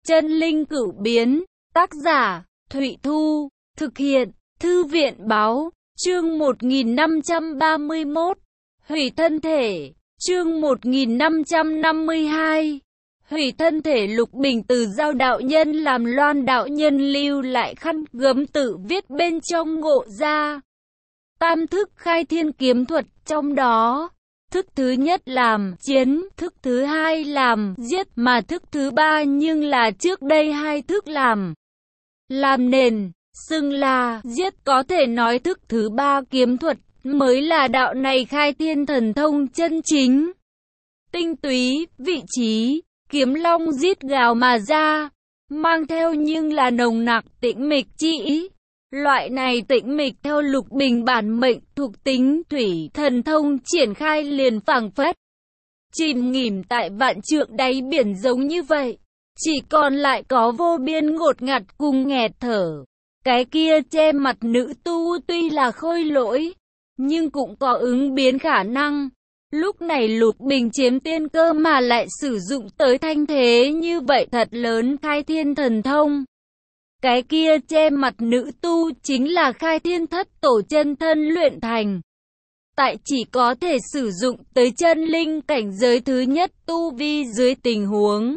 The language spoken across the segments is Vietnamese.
Chân linh cửu biến, tác giả, Thụy Thu, thực hiện, Thư viện Báo, chương 1531, hủy thân thể, chương 1552, hủy thân thể. Lục Bình từ giao đạo nhân làm Loan đạo nhân lưu lại khăn gấm tự viết bên trong ngộ ra tam thức khai thiên kiếm thuật, trong đó thức thứ nhất làm chiến, thức thứ hai làm giết, mà thức thứ ba nhưng là trước đây hai thức làm nền, xưng là giết. Có thể nói thức thứ ba kiếm thuật mới là đạo này khai thiên thần thông chân chính. Tinh túy, vị trí, kiếm long rít gào mà ra, mang theo nhưng là nồng nặc tĩnh mịch chi ý. Loại này tĩnh mịch theo Lục Bình bản mệnh thuộc tính thủy thần thông triển khai liền phảng phất chìm nghỉm tại vạn trượng đáy biển giống như vậy. Chỉ còn lại có vô biên ngột ngạt cùng nghẹt thở. Cái kia che mặt nữ tu tuy là khôi lỗi, nhưng cũng có ứng biến khả năng. Lúc này Lục Bình chiếm tiên cơ mà lại sử dụng tới thanh thế như vậy thật lớn khai thiên thần thông. Cái kia che mặt nữ tu chính là khai thiên thất tổ chân thân luyện thành. Tại chỉ có thể sử dụng tới chân linh cảnh giới thứ nhất tu vi dưới tình huống,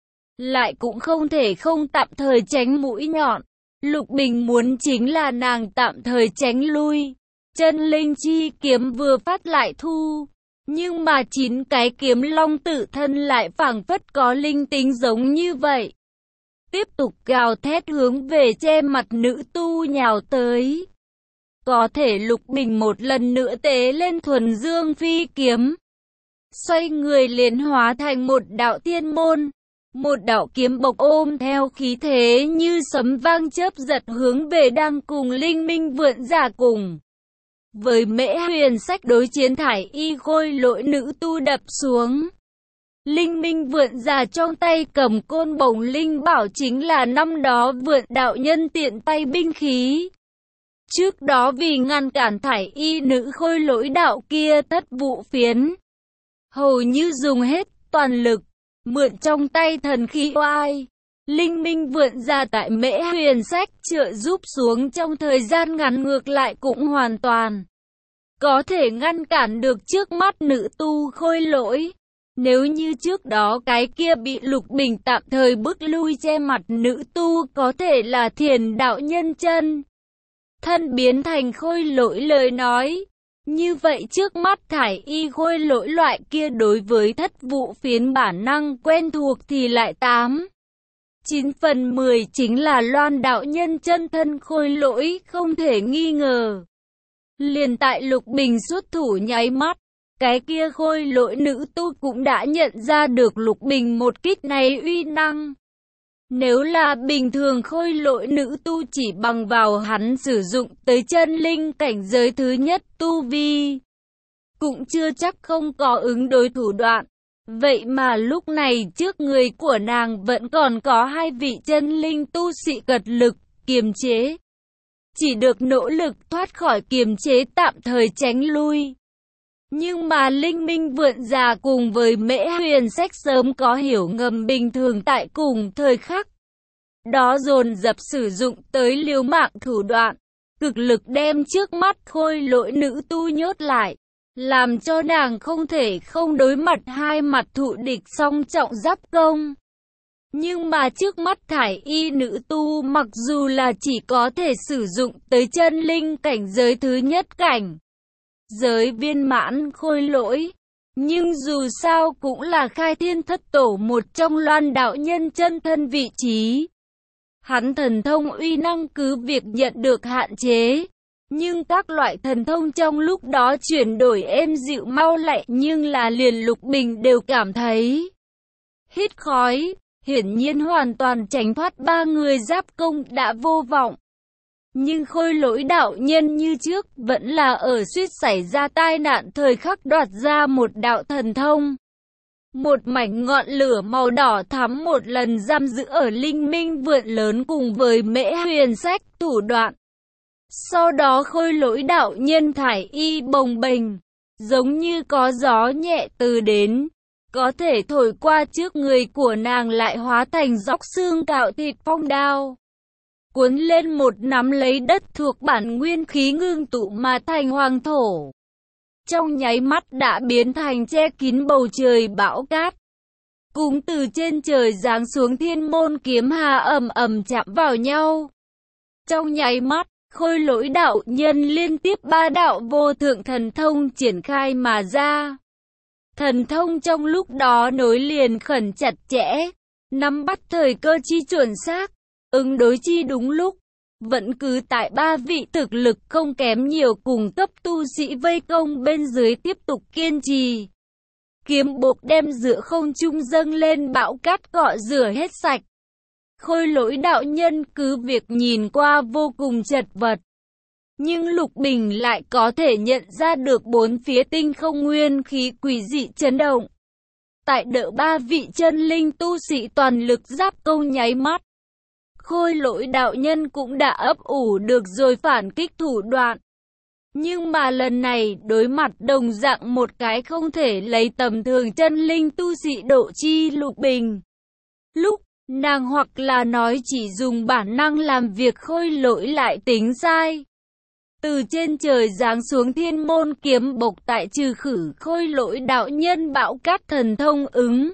lại cũng không thể không tạm thời tránh mũi nhọn. Lục Bình muốn chính là nàng tạm thời tránh lui. Chân linh chi kiếm vừa phát lại thu, nhưng mà 9 cái kiếm long tự thân lại phảng phất có linh tính giống như vậy. Tiếp tục gào thét hướng về che mặt nữ tu nhào tới. Có thể Lục Bình một lần nữa tế lên thuần dương phi kiếm, xoay người liền hóa thành một đạo thiên môn. Một đạo kiếm bộc ôm theo khí thế như sấm vang chớp giật hướng về đang cùng Linh Minh Vượn Giả cùng với Mễ Huyền Sách đối chiến thải y khôi lỗi nữ tu đập xuống. Linh Minh Vượn Giả trong tay cầm côn bổng linh bảo chính là năm đó Vượn đạo nhân tiện tay binh khí. Trước đó vì ngăn cản thải y nữ khôi lỗi đạo kia thất vụ phiến, hầu như dùng hết toàn lực, mượn trong tay thần khí oai. Linh Minh Vượn Giả tại Mễ Huyền Sách trợ giúp xuống trong thời gian ngắn ngược lại cũng hoàn toàn có thể ngăn cản được trước mắt nữ tu khôi lỗi. Nếu như trước đó cái kia bị Lục Bình tạm thời bức lui che mặt nữ tu có thể là Thiền đạo nhân chân thân biến thành khôi lỗi lời nói, như vậy trước mắt thải y khôi lỗi loại kia đối với thất vụ phiến bản năng quen thuộc thì lại 9/10 chính là Loan đạo nhân chân thân khôi lỗi không thể nghi ngờ. Liền tại Lục Bình xuất thủ nháy mắt, cái kia khôi lỗi nữ tu cũng đã nhận ra được Lục Bình một kích này uy năng. Nếu là bình thường khôi lỗi nữ tu chỉ bằng vào hắn sử dụng tới chân linh cảnh giới thứ nhất tu vi, cũng chưa chắc không có ứng đối thủ đoạn. Vậy mà lúc này trước người của nàng vẫn còn có hai vị chân linh tu sĩ cật lực kiềm chế. Chỉ được nỗ lực thoát khỏi kiềm chế tạm thời tránh lui. Nhưng mà Linh Minh Vượn Giả cùng với Mễ Huyền Sách sớm có hiểu ngầm bình thường tại cùng thời khắc đó dồn dập sử dụng tới liều mạng thủ đoạn, cực lực đem trước mắt khôi lỗi nữ tu nhốt lại, làm cho nàng không thể không đối mặt hai mặt thụ địch song trọng giáp công. Nhưng mà trước mắt thải y nữ tu mặc dù là chỉ có thể sử dụng tới chân linh cảnh giới thứ nhất cảnh giới viên mãn khôi lỗi, nhưng dù sao cũng là khai thiên thất tổ một trong Loan đạo nhân chân thân vị trí. Hắn thần thông uy năng cứ việc nhận được hạn chế, nhưng các loại thần thông trong lúc đó chuyển đổi êm dịu mau lẹ, nhưng là liền Lục Bình đều cảm thấy hít khói. Hiển nhiên hoàn toàn tránh thoát ba người giáp công đã vô vọng. Nhưng khôi lỗi đạo nhân như trước vẫn là ở suýt xảy ra tai nạn thời khắc đoạt ra một đạo thần thông. Một mảnh ngọn lửa màu đỏ thắm một lần giam giữ ở Linh Minh Vượn lớn cùng với Mễ Huyền Sách thủ đoạn. Sau đó khôi lỗi đạo nhân thải y bồng bềnh, giống như có gió nhẹ từ đến. có thể thổi qua trước người của nàng lại hóa thành dóc xương cạo thịt phong đao. Cuốn lên một nắm lấy đất thuộc bản nguyên khí ngưng tụ mà thành hoàng thổ. Trong nháy mắt đã biến thành che kín bầu trời bão cát. Cùng từ trên trời giáng xuống thiên môn kiếm hà ầm ầm chạm vào nhau. Trong nháy mắt, Khôi Lỗi đạo nhân liên tiếp 3 đạo vô thượng thần thông triển khai mà ra. Thần thông trong lúc đó nối liền khẩn chặt chẽ, nắm bắt thời cơ chi chuẩn xác, ứng đối chi đúng lúc. Vẫn cứ tại 3 vị thực lực không kém nhiều cùng cấp tu sĩ vây công bên dưới tiếp tục kiên trì. Kiếm buộc đem giữa không trung dâng lên bão cát cọ rửa hết sạch. Khôi Lỗi đạo nhân cứ việc nhìn qua vô cùng chật vật. Nhưng Lục Bình lại có thể nhận ra được 4 phía tinh không nguyên khí quỷ dị chấn động. Tại đỡ 3 vị chân linh tu sĩ toàn lực giáp công nháy mắt. Khôi Lỗi đạo nhân cũng đã ấp ủ được rồi phản kích thủ đoạn. Nhưng mà lần này đối mặt đồng dạng một cái không thể lấy tầm thường chân linh tu sĩ độ chi Lục Bình. Lúc nàng hoặc là nói chỉ dùng bản năng làm việc Khôi Lỗi lại tính sai. Từ trên trời giáng xuống thiên môn kiếm bộc tại trừ khử Khôi Lỗi đạo nhân bão cát thần thông ứng.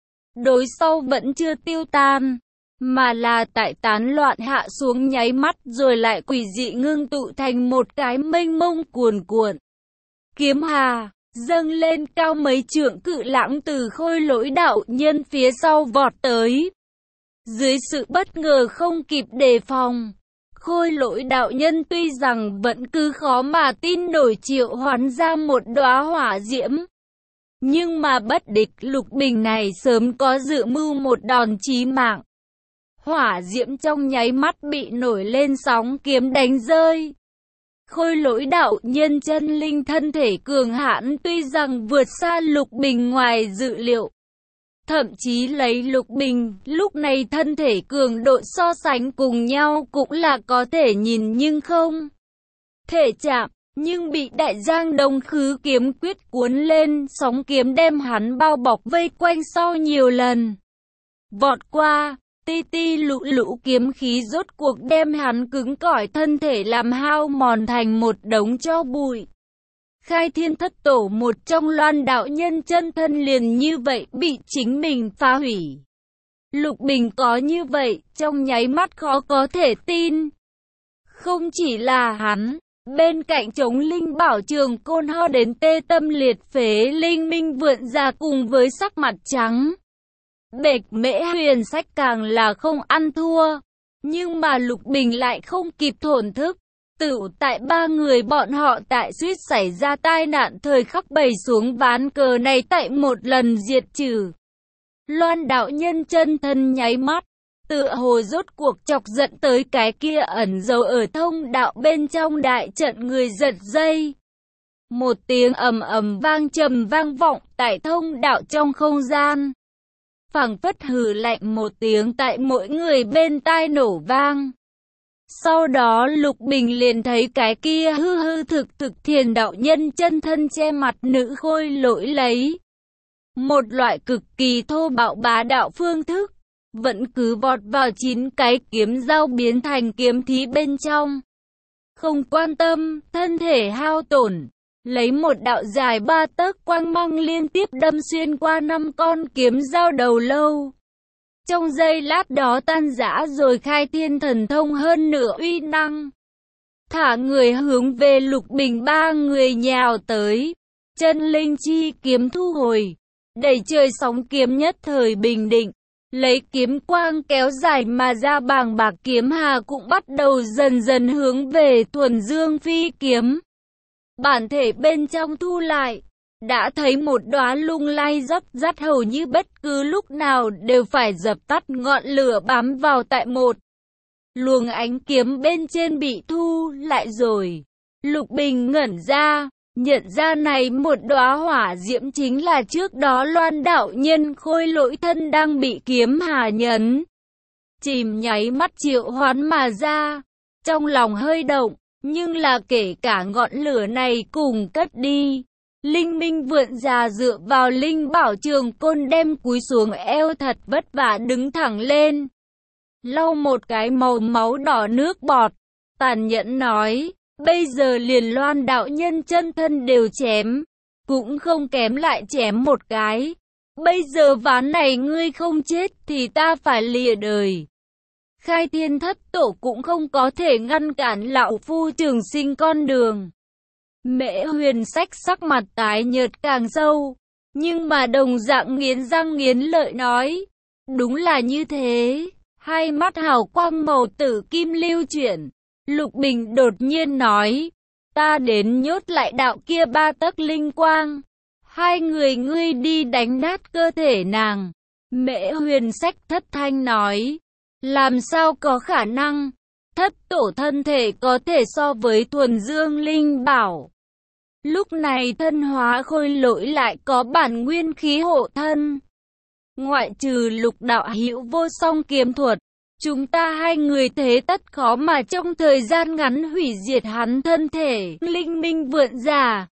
Đối sau vẫn chưa tiêu tan, mà là tại tán loạn hạ xuống nháy mắt rồi lại quỷ dị ngưng tụ thành một cái mênh mông cuồn cuộn. Kiếm hà, dâng lên cao mấy trượng cự lãng từ Khôi Lỗi đạo nhân phía sau vọt tới. Dưới sự bất ngờ không kịp đề phòng, Khôi Lỗi đạo nhân tuy rằng vẫn cứ khó mà tin nổi triệu hoán ra một đóa hỏa diễm. Nhưng mà bất địch Lục Bình này sớm có dự mưu một đòn chí mạng. Hỏa diễm trong nháy mắt bị nổi lên sóng kiếm đánh rơi. Khôi Lỗi đạo nhân chân linh thân thể cường hãn tuy rằng vượt xa Lục Bình ngoài dự liệu. Thậm chí lấy Lục Bình, lúc này thân thể cường độ so sánh cùng nhau cũng là có thể nhìn nhưng không thể chạm, nhưng bị Đại Giang Đông Khứ kiếm quyết cuốn lên, sóng kiếm đem hắn bao bọc vây quanh sau nhiều lần. Vọt qua, ti ti lũ lũ kiếm khí rốt cuộc đem hắn cứng cỏi thân thể làm hao mòn thành một đống tro bụi. Khai Thiên Thất Tổ một trong Loan đạo nhân chân thân liền như vậy bị chính mình phá hủy. Lục Bình có như vậy, trong nháy mắt khó có thể tin. Không chỉ là hắn, bên cạnh Chống Linh Bảo Trường Côn ho đến tê tâm liệt phế Linh Minh vượn ra cùng với sắc mặt trắng. Bệch Mễ Huyền Sách càng là không ăn thua, nhưng mà Lục Bình lại không kịp thổn thức. Tựu tại 3 người bọn họ tại suýt xảy ra tai nạn thời khắc bày xuống ván cờ này tại một lần diệt trừ. Loan đạo nhân chân thân nháy mắt, tựa hồ rốt cuộc chọc giận tới cái kia ẩn giấu ở thông đạo bên trong đại trận người giật dây. Một tiếng ầm ầm vang trầm vang vọng tại thông đạo trong không gian. Phảng phất hừ lạnh một tiếng tại mỗi người bên tai nổ vang. Sau đó Lục Bình liền thấy cái kia hư hư thực thực thiền đạo nhân chân thân che mặt nữ Khôi Lỗi lấy một loại cực kỳ thô bạo bá đạo phương thức, vẫn cứ vọt vào 9 cái kiếm dao biến thành kiếm thí bên trong. Không quan tâm, thân thể hao tổn, lấy một đạo dài 3 tấc quang mang liên tiếp đâm xuyên qua 5 con kiếm dao đầu lâu. Trong giây lát đó tan rã rồi khai thiên thần thông hơn nửa uy năng. Thả người hướng về Lục Bình 3 người nhào tới. Chân linh chi kiếm thu hồi. Đẩy trời sóng kiếm nhất thời bình định. Lấy kiếm quang kéo dài mà ra bàng bạc kiếm hà cũng bắt đầu dần dần hướng về thuần dương phi kiếm. Bản thể bên trong thu lại. Đã thấy một đóa lung lay dắt dắt hầu như bất cứ lúc nào đều phải dập tắt ngọn lửa bám vào tại một luồng ánh kiếm bên trên bị thu lại rồi. Lục Bình ngẩn ra, nhận ra này một đóa hỏa diễm chính là trước đó Loan đạo nhân Khôi Lỗi thân đang bị kiếm hà nhấn. Chìm nháy mắt triệu hoán mà ra, trong lòng hơi động, nhưng là kể cả ngọn lửa này cùng cất đi. Linh Minh Vượn già dựa vào linh bảo trường côn đem cúi xuống eo thật vất vả đứng thẳng lên. Lau một cái màu máu đỏ nước bọt, tàn nhẫn nói, bây giờ liền Loan đạo nhân chân thân đều chém, cũng không kém lại chém một cái. Bây giờ ván này ngươi không chết thì ta phải lìa đời. Khai Thiên Thất Tổ cũng không có thể ngăn cản lão phu trường sinh con đường. Mễ Huyền Sách sắc mặt tái nhợt càng sâu, nhưng mà đồng dạng nghiến răng nghiến lợi nói, đúng là như thế. Hai mắt hào quang màu tử kim lưu chuyển, Lục Bình đột nhiên nói, ta đến nhốt lại đạo kia 3 tấc linh quang. Hai người ngươi đi đánh nát cơ thể nàng. Mễ Huyền Sách thất thanh nói, làm sao có khả năng, thất tổ thân thể có thể so với thuần dương linh bảo. Lúc này thân hóa khôi lỗi lại có bản nguyên khí hộ thân. Ngoại trừ Lục đạo hữu vô song kiếm thuật, chúng ta hai người thế tất khó mà trong thời gian ngắn hủy diệt hắn thân thể. Linh Minh Vượn già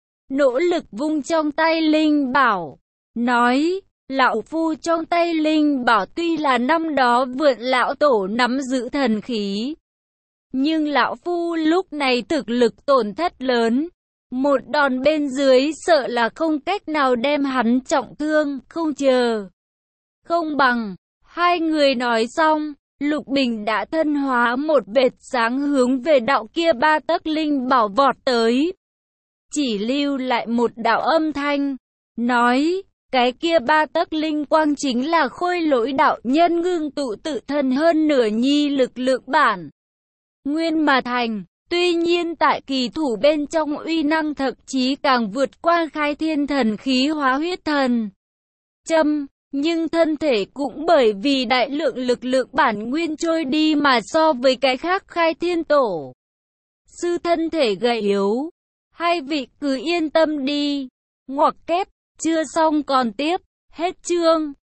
nỗ lực vung trong tay linh bảo, nói, lão phu trong tay linh bảo tuy là năm đó Vượn lão tổ nắm giữ thần khí, nhưng lão phu lúc này thực lực tổn thất lớn, một đòn bên dưới sợ là không cách nào đem hắn trọng thương, không chờ. Không bằng, hai người nói xong, Lục Bình đã thân hóa một vệt sáng hướng về đạo kia 3 tấc linh bảo vọt tới. Chỉ lưu lại một đạo âm thanh, nói, cái kia 3 tấc linh quang chính là khôi lỗi đạo nhân ngưng tụ tự thân hơn nửa nhi lực lượng bản nguyên mà thành. Tuy nhiên tại kỳ thủ bên trong uy năng thậm chí càng vượt qua khai thiên thần khí hóa huyết thần châm, nhưng thân thể cũng bởi vì đại lượng lực lượng bản nguyên trôi đi mà so với cái khác khai thiên tổ sư thân thể gầy yếu. Hai vị cứ yên tâm đi. Ngoặc kép, chưa xong còn tiếp, hết chương.